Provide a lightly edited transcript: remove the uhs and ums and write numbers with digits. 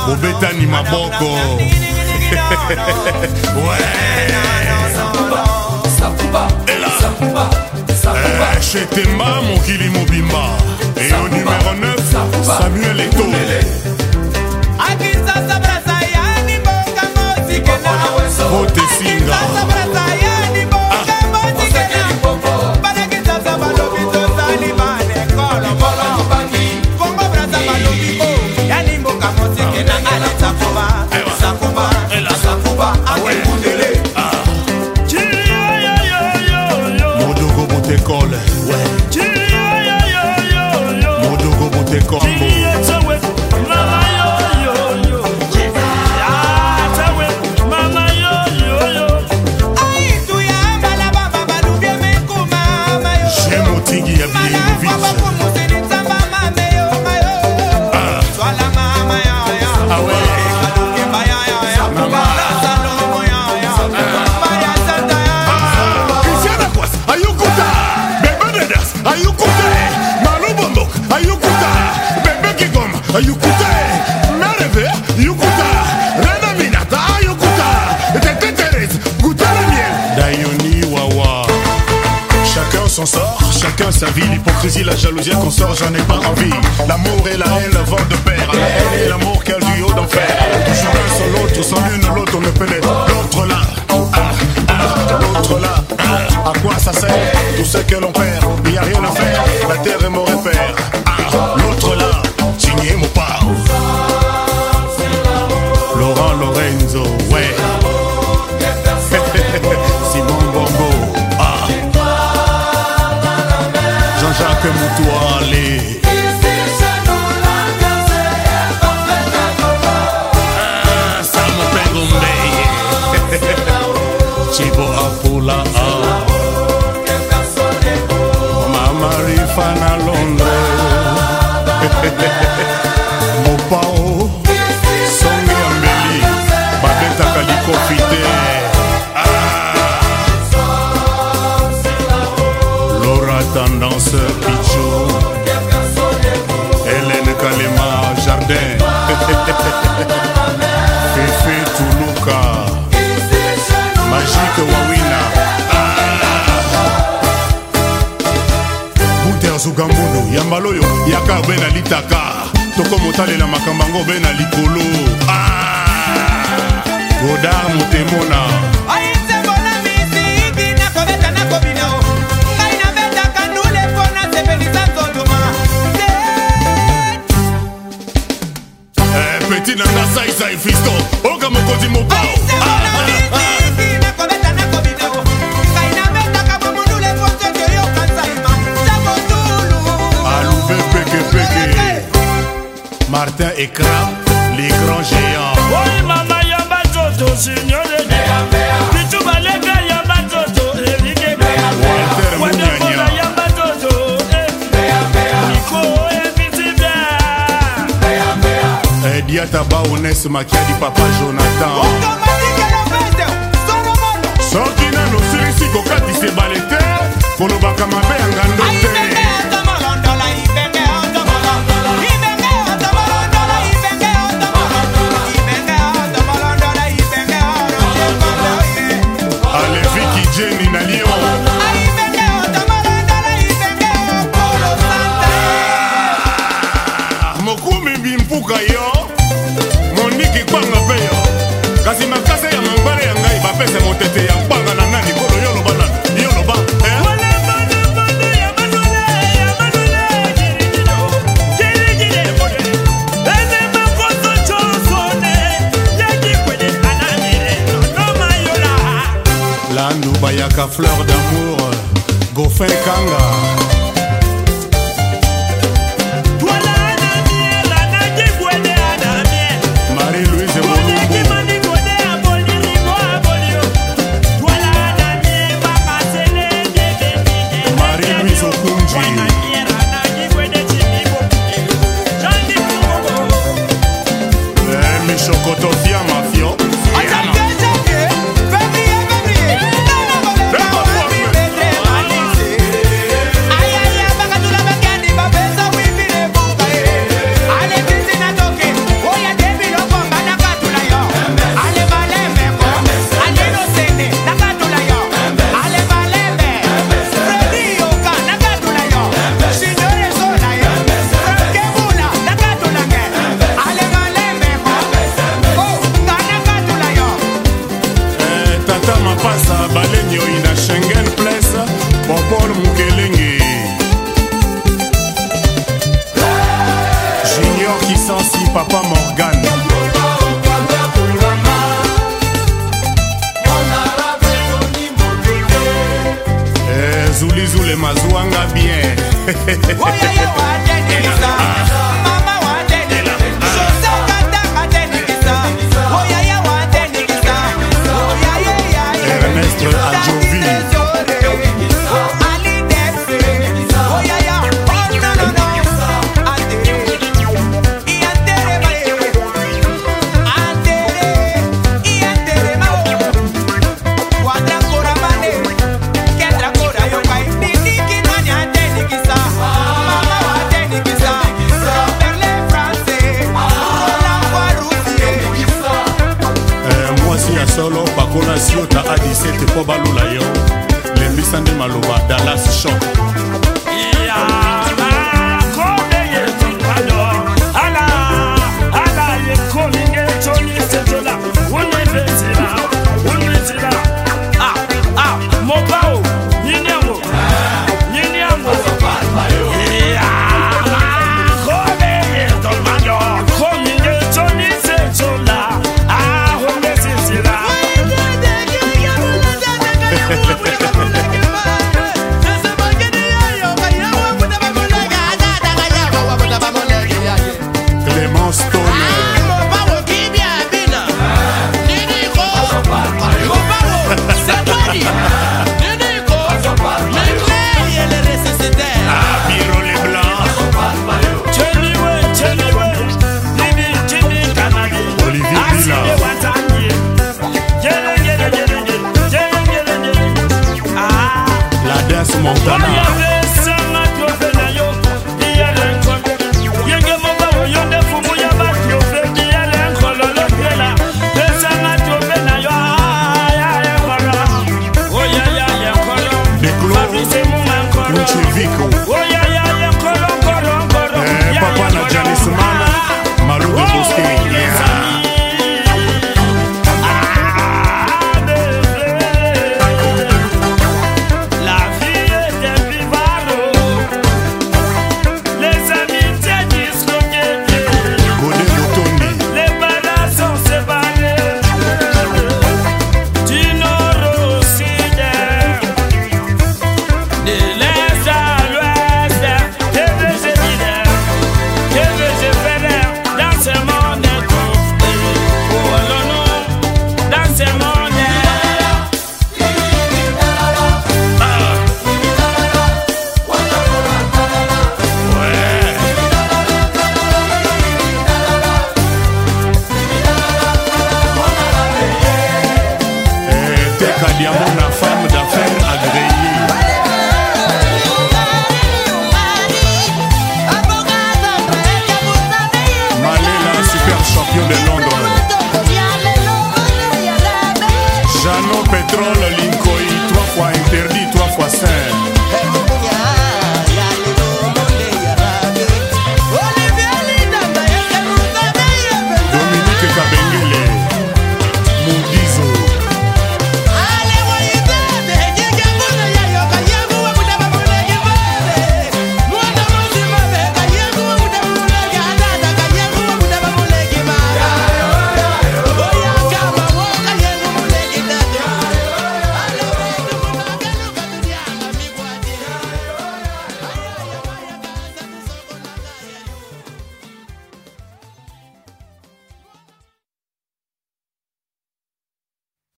Obetani maboko. Ouais. Chez Temba, Mokili Mobimba. Et au numéro 9, Samuel Eto'o. Vote Singa. Modogo Botekole. Modogo Botekombo. Son sort, chacun sa vie, l'hypocrisie, la jalousie, qu'on sort, j'en ai pas envie. L'amour et la haine vont de pair, la haine et l'amour, quel duo d'enfer. Toujours l'un sans l'autre, sans l'une l'autre, on ne pénètre. L'autre là, l'autre là, à quoi ça sert? Tout ce que l'on perd, il n'y a rien à faire, la terre est mon repère. L'autre là, signé mon pas. Laurent Lorenzo, ouais. Simon Bombo. Jean-Jacques Moutoualé. Samo Pengombe. Chibo Apula. Mama Rifana Londres. Mopao. Songi Ambeli. Babeta Kaliko Fite. Tendance Pichou, Hélène Kalema Jardin, Fefe Toulouka, Magique Wawina, Bouter Zugambono, Yambaloyo, Yaka Bena Litaka, Toko Motale la Makambango Bena Likolo, Godard Motemona. Petit nanga saïsa et fisto, oka mokodi mopao. Aloubé peke peke. Martin Écran, l'écran géant. Oui mama yamba toto signor de Pichu balega yamba toto Enrique Walter Munyanya yamba toto Nico Evitibia Diata Baones Makiadi Papa Jonathan. Soki nano silisi kokati se balete kolobaka mabe ya ngando te. Aleviki Jenny na Lyon. Mokumi bimpuka yo. Moniki kwanga peyo. Kasi makase ya mambare ya ngai bapese motete ya mpanga na nani kolo yoloba na yoloba. Landu Bayaka fleur d'amour, Goffin Kanga. Marie-Louise Molumbu. Marie-Louise Okunji. Michokotofia Mafio. Bisous les mazouanga bien. Ernest Adjovi. Solo pakona siota a 17 po balula yo lembisa nde maloba Dallas Shop Montana.